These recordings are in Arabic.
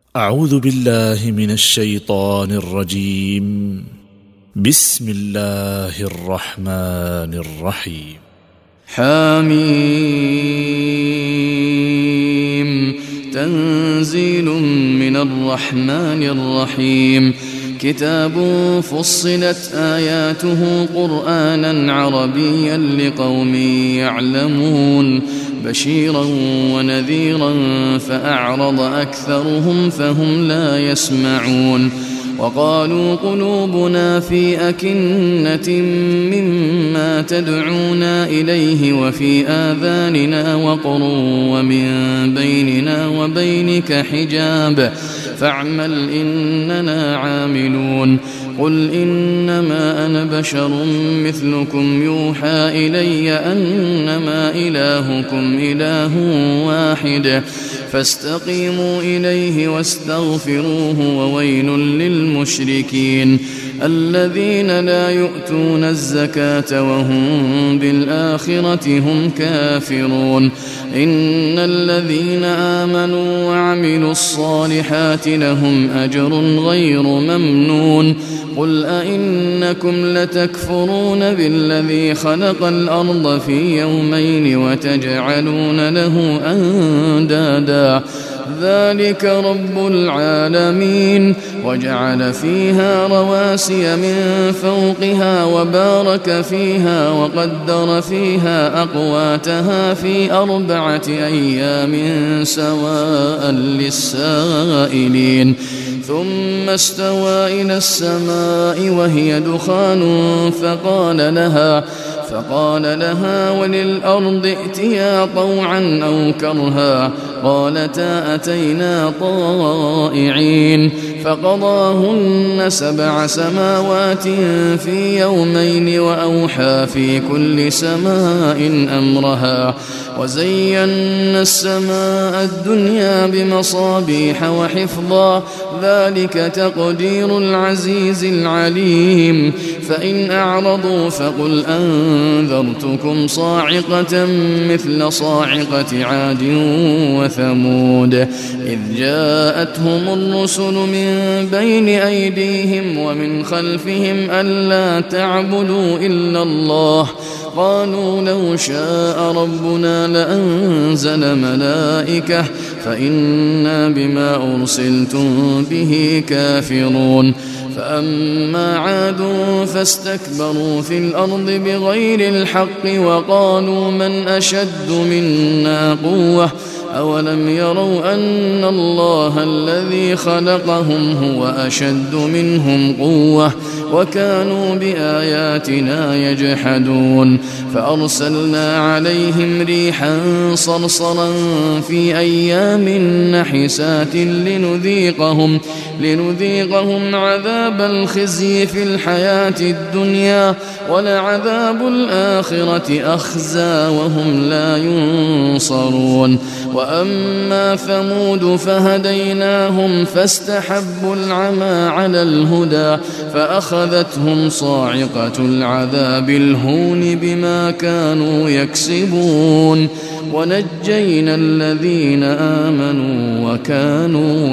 أعوذ بالله من الشيطان الرجيم. بسم الله الرحمن الرحيم. حميم. تنزيل من الرحمن الرحيم. كتاب فصلت آياته قرآنا عربيا لقوم يعلمون بشيرا ونذيرا فأعرض أكثرهم فهم لا يسمعون. وقالوا قلوبنا في أكنة مما تدعونا إليه وفي آذاننا وقر ومن بيننا وبينك حجاب فاعمل إننا عاملون. قل إنما أنا بشر مثلكم يوحى إلي أنما إلهكم إله واحد فاستقيموا إليه واستغفروه وويل للمشركين الذين لا يؤتون الزكاة وهم بالآخرة هم كافرون. إن الذين آمنوا وعملوا الصالحات لهم أجر غير ممنون. قل أئنكم لتكفرون بالذي خلق الأرض في يومين وتجعلون له أندادا ذلك رب العالمين. وجعل فيها رواسي من فوقها وبارك فيها وقدر فيها أقواتها في 4 أيام سواء للسائلين. ثم استوى إلى السماء وهي دخان فقال لها وللأرض ائتيا طوعا أو كرها قالتا أتينا طائعين. فقضاهن 7 سماوات في يومين وأوحى في كل سماء أمرها وزينا السماء الدنيا بمصابيح وحفظا ذلك تقدير العزيز العليم. فإن أعرضوا فقل أنذرتكم صاعقة مثل صاعقة عاد وثمود إذ جاءتهم الرسل من بين أيديهم ومن خلفهم ألا تعبدوا إلا الله قالوا لو شاء ربنا لأنزل ملائكة فإنا بما أرسلتم به كافرون. فأما عاد فاستكبروا في الأرض بغير الحق وقالوا من أشد منا قوة أولم يروا أن الله الذي خلقهم هو أشد منهم قوة وكانوا بآياتنا يجحدون. فأرسلنا عليهم ريحا صرصرا في أيام نحسات لنذيقهم عذاب الخزي في الحياة الدنيا ولعذاب الآخرة أخزى وهم لا ينصرون. وأما ثمود فهديناهم فاستحبوا العمى على الهدى فأخذتهم صاعقة العذاب الهون بما كانوا يكسبون. ونجينا الذين آمنوا وكانوا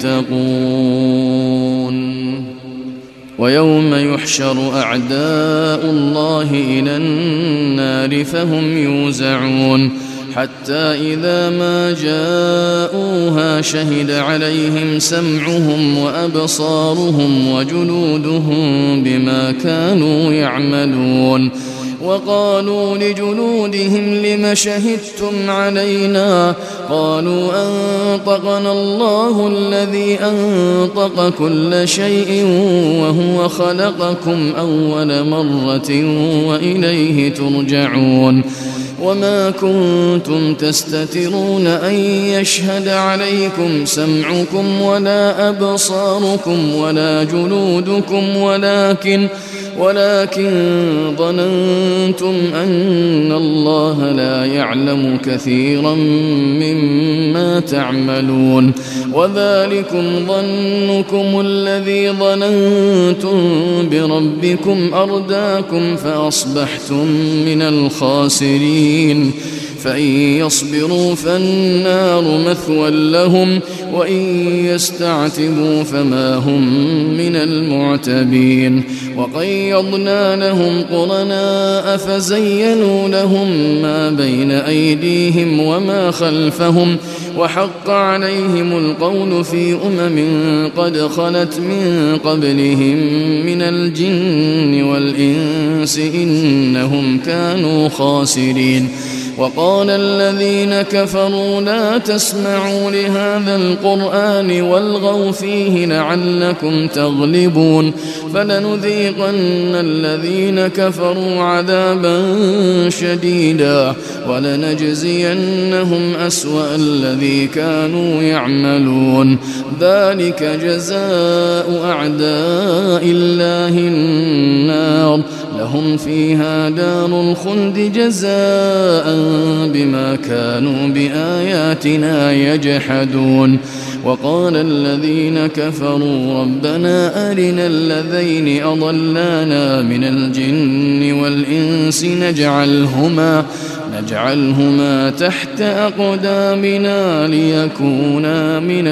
يتقون. ويوم يحشر أعداء الله إلى النار فهم يوزعون حتى إذا ما جاءوها شهد عليهم سمعهم وأبصارهم وجلودهم بما كانوا يعملون. وقالوا لجلودهم لم شهدتم علينا قالوا أنطقنا الله الذي أنطق كل شيء وهو خلقكم أول مرة وإليه ترجعون. وما كنتم تستترون أن يشهد عليكم سمعكم ولا أبصاركم ولا جلودكم ولكن ظننتم أن الله لا يعلم كثيرا مما تعملون. وذلكم ظنكم الذي ظننتم بربكم أرداكم فأصبحتم من الخاسرين. فإن يصبروا فالنار مثوى لهم وإن يستعتبوا فما هم من المعتبين وقيضنا لهم قرناء فزينوا لهم ما بين أيديهم وما خلفهم وحق عليهم القول في قد خلت من قبلهم من الجن والإنس إنهم كانوا خاسرين وقال الذين كفروا لا تسمعوا لهذا القرآن والغوا فيه لعلكم تغلبون فلنذيقن الذين كفروا عذابا شديدا ولنجزينهم أسوأ الذي كانوا يعملون ذلك جزاء أعداء الله النار لهم فيها دار الخلد جزاء بما كانوا بآياتنا يجحدون وقال الذين كفروا ربنا أرنا الذين أضلانا من الجن والإنس نجعلهما تحت أقدامنا ليكونا من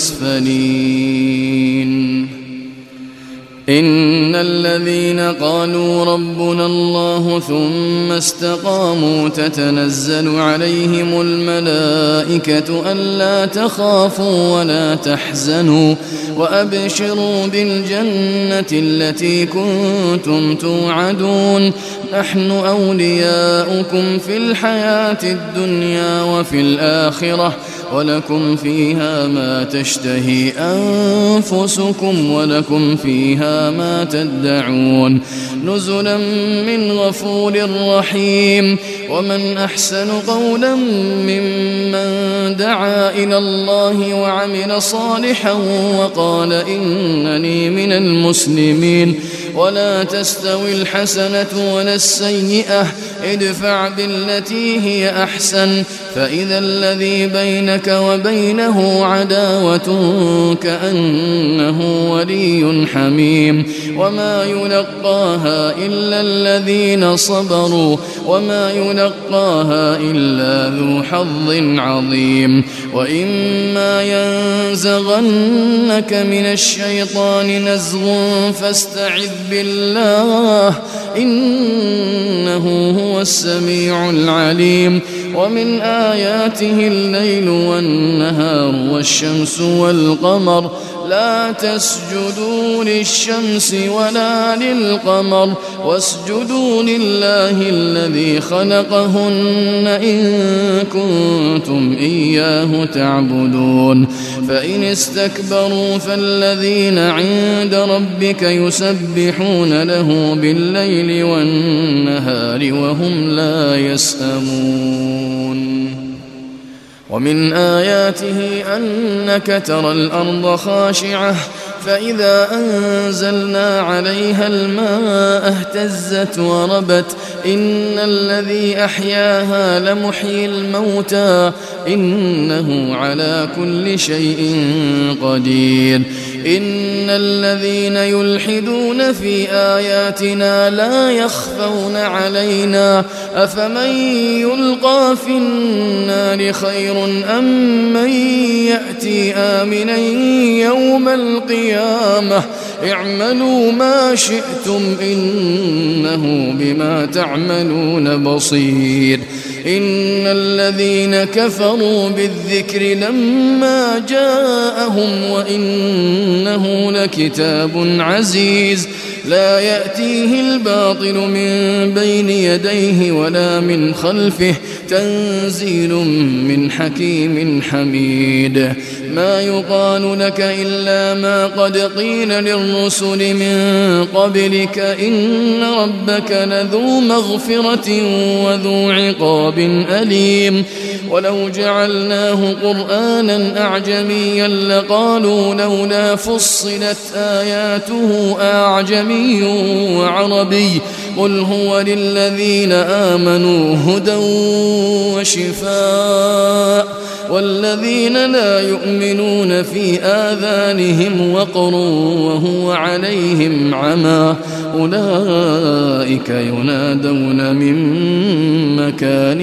الأسفلين إن الذين قالوا ربنا الله ثم استقاموا تتنزل عليهم الملائكة ألا تخافوا ولا تحزنوا وأبشروا بالجنة التي كنتم توعدون نحن أولياؤكم في الحياة الدنيا وفي الآخرة ولكم فيها ما تشتهي أنفسكم ولكم فيها ما تدعون نزلا من غفور رحيم ومن أحسن قولا ممن دعا إلى الله وعمل صالحا وقال إنني من المسلمين ولا تستوي الحسنة ولا السيئة ادفع بالتي هي أحسن فإذا الذي بينك وبينه عداوة كأنه ولي حميم وما يلقاها إلا الذين صبروا وما يلقاها إلا ذو حظ عظيم وإما ينزغنك من الشيطان نزغ فاستعذ بالله إنه هو السميع العليم ومن آياته الليل والنهار والشمس والقمر لا تسجدوا للشمس ولا للقمر واسجدوا لله الذي خلقهن إن كنتم إياه تعبدون فإن استكبروا فالذين عند ربك يسبحون له بالليل والنهار وهم لا يسأمون ومن آياته أنك ترى الأرض خاشعة فإذا أنزلنا عليها الماء اهتزت وربت إن الذي أحياها لمحيي الموتى إنه على كل شيء قدير إن الذين يلحدون في آياتنا لا يخفون علينا أفمن يلقى في النار خير أم من يأتي آمنا يوم القيامة اعملوا ما شئتم إنه بما تعملون بصير إن الذين كفروا بالذكر لما جاءهم وإنه لكتاب عزيز لا يأتيه الباطل من بين يديه ولا من خلفه تنزيل من حكيم حميد ما يقال لك إلا ما قد قيل للرسل من قبلك إن ربك لذو مغفرة وذو عقاب أليم ولو جعلناه قرآنا أعجميا لقالوا لولا فصلت آياته أعجمي وعربي قل هو للذين آمنوا هدى وشفاء والذين لا يؤمنون في آذانهم وقر وهو عليهم عمى أولئك ينادون من مكان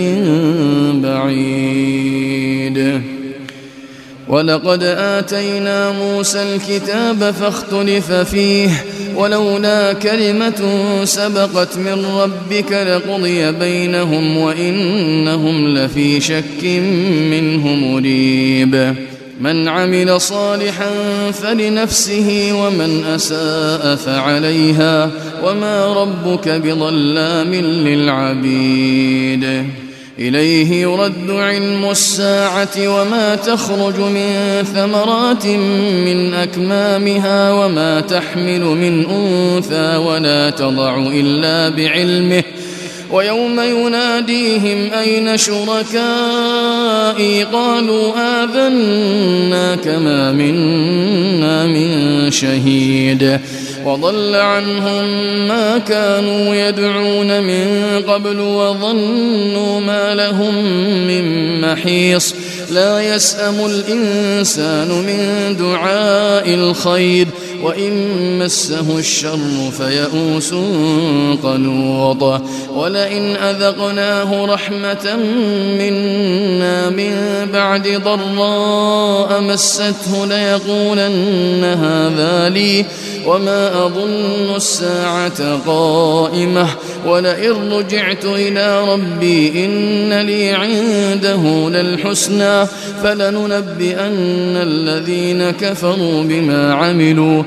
بعيد. ولقد آتينا موسى الكتاب فاختلف فيه ولولا كلمة سبقت من ربك لقضي بينهم وإنهم لفي شك منه مريب. من عمل صالحا فلنفسه ومن أساء فعليها وما ربك بظلام للعبيد. إليه يرد علم الساعة وما تخرج من ثمرات من أكمامها وما تحمل من أنثى ولا تضع إلا بعلمه ويوم يناديهم أين شركائي قالوا آذناك ما منا من شهيد. وضل عنهم ما كانوا يدعون من قبل وظنوا ما لهم من محيص. لا يسأم الإنسان من دعاء الخير وإن مسه الشر فيئوس قنوط. ولئن أذقناه رحمة منا من بعد ضراء مسته ليقولن هذا لي وما أظن الساعة قائمة ولئن رجعت إلى ربي إن لي عنده للحسنى فلننبئن الذين كفروا بما عملوا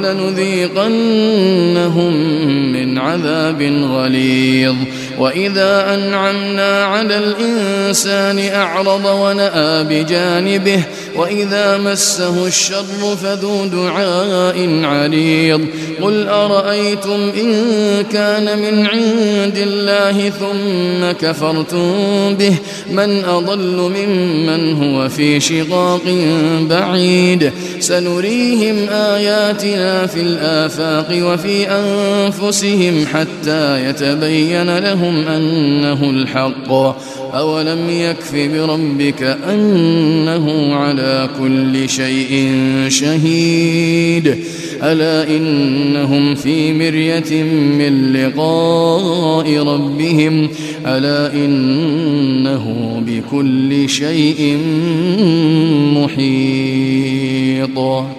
ولنذيقنهم من عذاب غليظ. وإذا أنعمنا على الإنسان أعرض ونأى بجانبه وإذا مسه الشر فذو دعاء عريض. قل أرأيتم إن كان من عند الله ثم كفرتم به من أضل ممن هو في شقاق بعيد. سنريهم آياتنا في الآفاق وفي أنفسهم حتى يتبين لهم أنه الحق. أولم يكف بربك أنه على كل شيء شهيد. ألا إنهم في مرية من لقاء ربهم ألا إنه بكل شيء محيط.